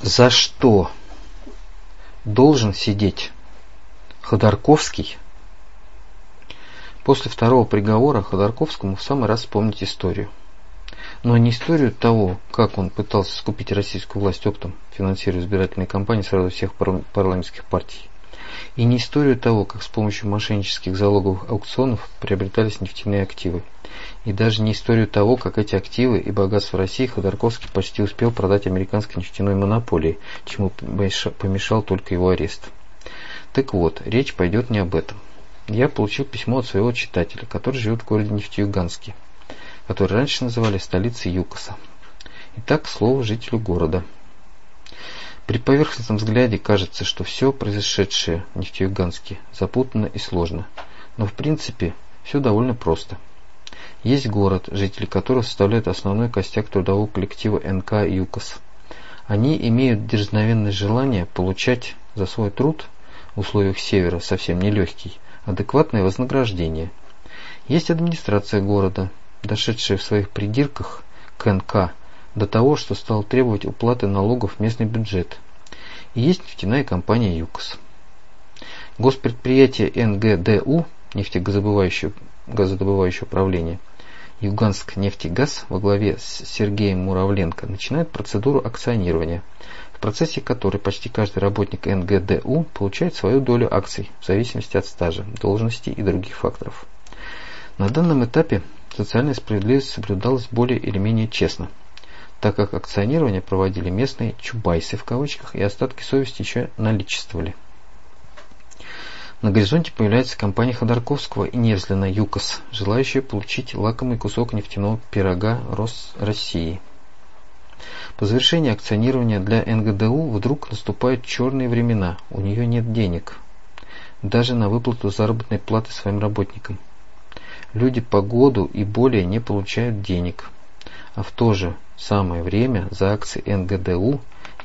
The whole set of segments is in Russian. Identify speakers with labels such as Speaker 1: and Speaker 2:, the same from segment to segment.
Speaker 1: За что должен сидеть Ходорковский? После второго приговора Ходорковскому в самый раз вспомнить историю. Но не историю того, как он пытался скупить российскую власть оптом, финансируя избирательные кампании сразу всех парламентских партий. И не историю того, как с помощью мошеннических залоговых аукционов приобретались нефтяные активы. И даже не историю того, как эти активы и богатства России Ходорковский почти успел продать американской нефтяной монополии, чему помешал только его арест. Так вот, речь пойдет не об этом. Я получил письмо от своего читателя, который живет в городе Нефтеюганске, который раньше называли столицей ЮКОСа. Итак, слово жителю города. При поверхностном взгляде кажется, что все произошедшее в Нефтеюганске запутанно и сложно, но в принципе все довольно просто. Есть город, жители которого составляют основной костяк трудового коллектива НК ЮКОС. Они имеют дерзновенное желание получать за свой труд в условиях севера совсем нелегкий, адекватное вознаграждение. Есть администрация города, дошедшая в своих придирках к НК до того, что стала требовать уплаты налогов в местный бюджет. И есть нефтяная компания ЮКОС. Госпредприятие НГДУ, нефтегазодобывающее управление, Юганск-нефтегаз во главе с Сергеем Муравленко начинает процедуру акционирования, в процессе которой почти каждый работник НГДУ получает свою долю акций в зависимости от стажа, должности и других факторов. На данном этапе социальная справедливость соблюдалась более или менее честно, так как акционирование проводили местные «чубайсы» в кавычках, и остатки совести еще наличествовали. На горизонте появляется компания Ходорковского и Невзлина ЮКОС, желающая получить лакомый кусок нефтяного пирога России. По завершении акционирования для НГДУ вдруг наступают черные времена, у нее нет денег, даже на выплату заработной платы своим работникам. Люди по году и более не получают денег, а в то же самое время за акции НГДУ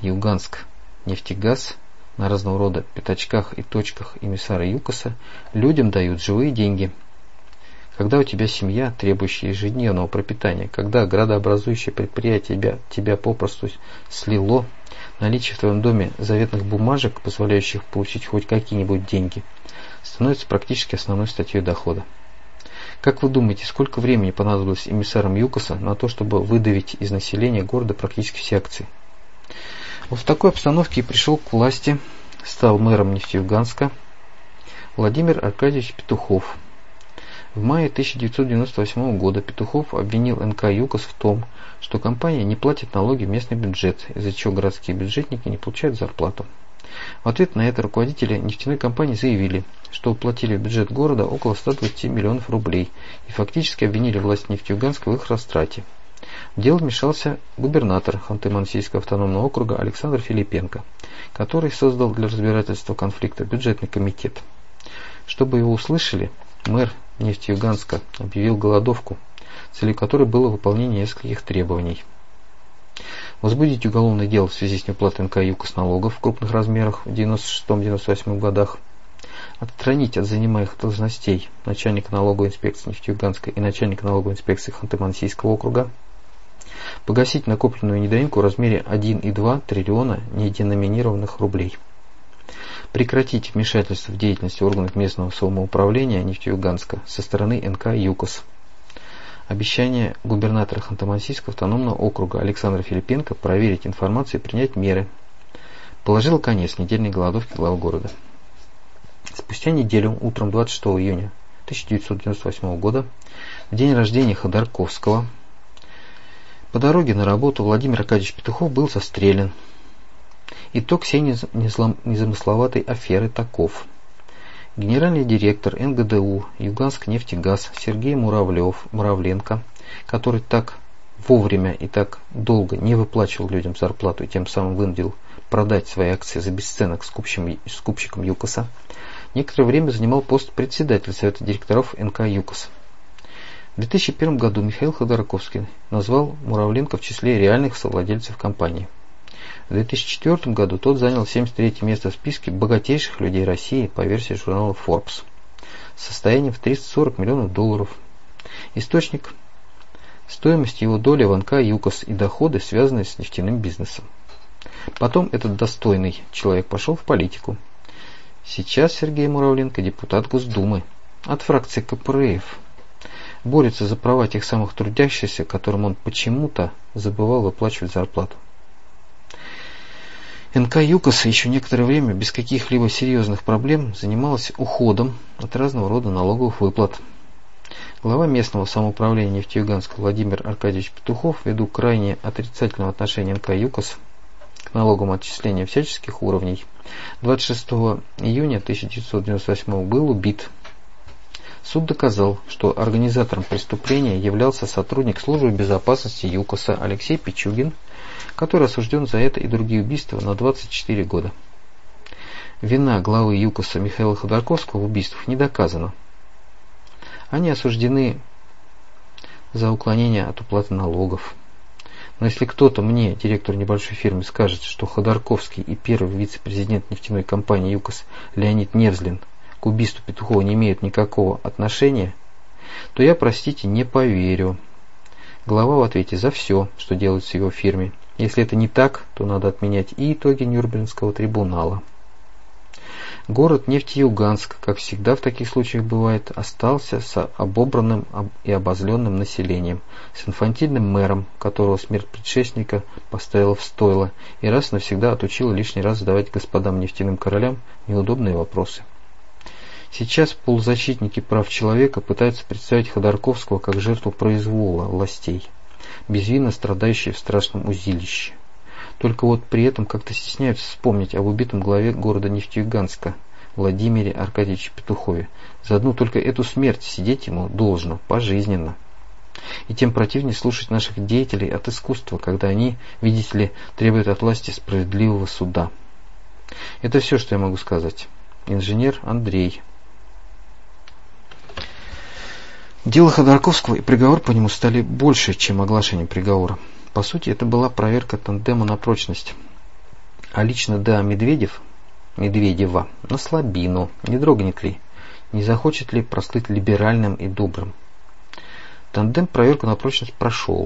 Speaker 1: Юганск-нефтегаз на разного рода пятачках и точках эмиссара ЮКОСа людям дают живые деньги. Когда у тебя семья, требующая ежедневного пропитания, когда градообразующее предприятие тебя попросту слило, наличие в твоем доме заветных бумажек, позволяющих получить хоть какие-нибудь деньги, становится практически основной статьей дохода. Как вы думаете, сколько времени понадобилось эмиссарам ЮКОСа на то, чтобы выдавить из населения города практически все акции? Вот в такой обстановке и пришел к власти, стал мэром Нефтеюганска Владимир Аркадьевич Петухов. В мае 1998 года Петухов обвинил НК ЮКОС в том, что компания не платит налоги в местный бюджет, из-за чего городские бюджетники не получают зарплату. В ответ на это руководители нефтяной компании заявили, что уплатили в бюджет города около 120 миллионов рублей и фактически обвинили власть Нефтеюганска в их растрате. В дело вмешался губернатор Ханты-Мансийского автономного округа Александр Филипенко, который создал для разбирательства конфликта бюджетный комитет. Чтобы его услышали, мэр Нефтеюганска объявил голодовку, целью которой было выполнение нескольких требований. Возбудить уголовное дело в связи с неуплатой НК ЮКОС налогов в крупных размерах в 1996-1998 годах, отстранить от занимаемых должностей начальника налоговой инспекции Нефтеюганска и начальника налоговой инспекции Ханты-Мансийского округа, погасить накопленную недоимку в размере 1,2 триллиона неденоминированных рублей, прекратить вмешательство в деятельность органов местного самоуправления Нефтеюганска со стороны НК ЮКОС. Обещание губернатора Ханты-Мансийского автономного округа Александра Филипенко проверить информацию и принять меры положило конец недельной голодовке главы города. Спустя неделю, утром 26 июня 1998 года, в день рождения Ходорковского, по дороге на работу Владимир Аркадьевич Петухов был застрелен. Итог всей незамысловатой аферы таков. Генеральный директор НГДУ Юганск-нефтегаз Сергей Муравленко, который так вовремя и так долго не выплачивал людям зарплату и тем самым вынудил продать свои акции за бесценок скупщикам ЮКОСа, некоторое время занимал пост председателя Совета директоров НК ЮКОС. В 2001 году Михаил Ходорковский назвал Муравленко в числе реальных совладельцев компании. В 2004 году тот занял 73 место в списке богатейших людей России по версии журнала Forbes с состоянием в 340 миллионов долларов. Источник: стоимость его доли в НК ЮКОС и доходы, связанные с нефтяным бизнесом. Потом этот достойный человек пошел в политику. Сейчас Сергей Муравленко депутат Госдумы от фракции КПРФ. Борется за права тех самых трудящихся, которым он почему-то забывал выплачивать зарплату. НК ЮКОС еще некоторое время без каких-либо серьезных проблем занималась уходом от разного рода налоговых выплат. Глава местного самоуправления Нефтеюганска Владимир Аркадьевич Петухов, ввиду крайне отрицательного отношения НК ЮКОС к налоговым отчислениям всяческих уровней, 26 июня 1998 был убит. Суд доказал, что организатором преступления являлся сотрудник службы безопасности ЮКОСа Алексей Пичугин, который осужден за это и другие убийства на 24 года. Вина главы ЮКОСа Михаила Ходорковского в убийствах не доказана. Они осуждены за уклонение от уплаты налогов. Но если кто-то мне, директору небольшой фирмы, скажет, что Ходорковский и первый вице-президент нефтяной компании ЮКОС Леонид Невзлин к убийству Петухова не имеют никакого отношения, то я, простите, не поверю. Глава в ответе за все, что делается в его фирме. Если это не так, то надо отменять и итоги Нюрнбергского трибунала. Город Нефтеюганск, как всегда в таких случаях бывает, остался с обобранным и обозленным населением, с инфантильным мэром, которого смерть предшественника поставила в стойло и раз навсегда отучила лишний раз задавать господам нефтяным королям неудобные вопросы. Сейчас полузащитники прав человека пытаются представить Ходорковского как жертву произвола властей, безвинно страдающие в страшном узилище. Только вот при этом как-то стесняются вспомнить об убитом главе города Нефтеюганска Владимире Аркадьевиче Петухове. За одну только эту смерть сидеть ему должно пожизненно. И тем противнее слушать наших деятелей от искусства, когда они, видите ли, требуют от власти справедливого суда. Это все, что я могу сказать. Инженер Андрей. Дело Ходорковского и приговор по нему стали больше, чем оглашением приговора. По сути, это была проверка тандема на прочность. А лично Д.А. Медведева на слабину, не дрогнет ли, не захочет ли прослыть либеральным и добрым. Тандем проверку на прочность прошел.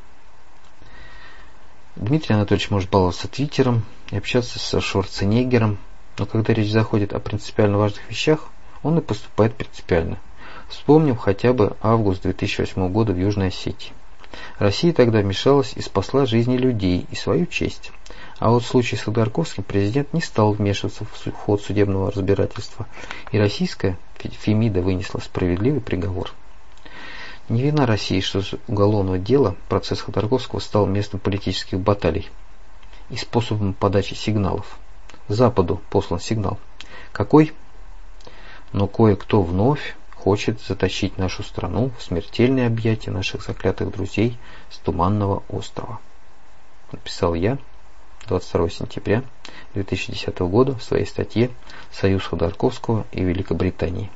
Speaker 1: Дмитрий Анатольевич может баловаться Твиттером и общаться со Шварценеггером, но когда речь заходит о принципиально важных вещах, он и поступает принципиально. Вспомним хотя бы август 2008 года в Южной Осетии. Россия тогда вмешалась и спасла жизни людей и свою честь. А вот в случае с Ходорковским президент не стал вмешиваться в ход судебного разбирательства, и российская Фемида вынесла справедливый приговор. Не вина России, что с уголовного дела процесс Ходорковского стал местом политических баталий и способом подачи сигналов. Западу послан сигнал. Какой? Но кое-кто вновь хочет затащить нашу страну в смертельные объятия наших заклятых друзей с Туманного острова. Написал я 22 сентября 2010 года в своей статье «Союз Ходорковского и Великобритании».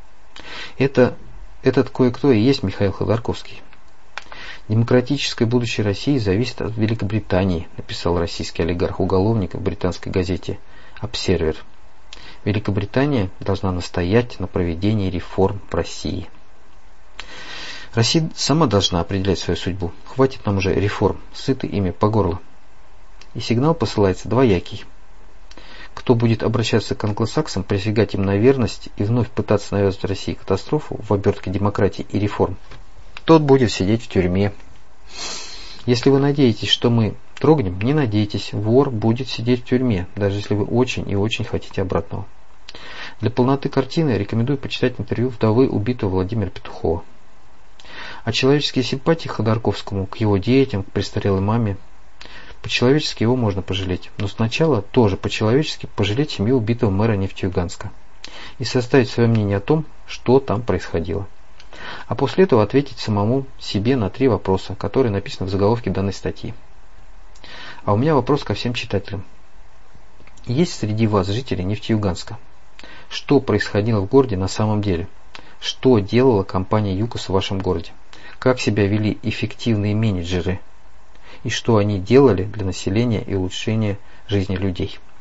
Speaker 1: Этот кое-кто и есть Михаил Ходорковский. Демократическое будущее России зависит от Великобритании, написал российский олигарх-уголовник в британской газете «Обсервер». Великобритания должна настоять на проведении реформ в России. Россия сама должна определять свою судьбу. Хватит нам уже реформ, сыты ими по горло. И сигнал посылается двоякий. Кто будет обращаться к англосаксам, присягать им на верность и вновь пытаться навязать России катастрофу в обертке демократии и реформ, тот будет сидеть в тюрьме. Если вы надеетесь, что мы трогнем, не надейтесь, вор будет сидеть в тюрьме, даже если вы очень и очень хотите обратного. Для полноты картины рекомендую почитать интервью вдовы убитого Владимира Петухова. А человеческие симпатии к Ходорковскому, к его детям, к престарелой маме, по-человечески его можно пожалеть, но сначала тоже по-человечески пожалеть семью убитого мэра Нефтеюганска и составить свое мнение о том, что там происходило. А после этого ответить самому себе на 3 вопроса, которые написаны в заголовке данной статьи. А у меня вопрос ко всем читателям. Есть среди вас жители Нефтеюганска? Что происходило в городе на самом деле? Что делала компания ЮКОС в вашем городе? Как себя вели эффективные менеджеры? И что они делали для населения и улучшения жизни людей?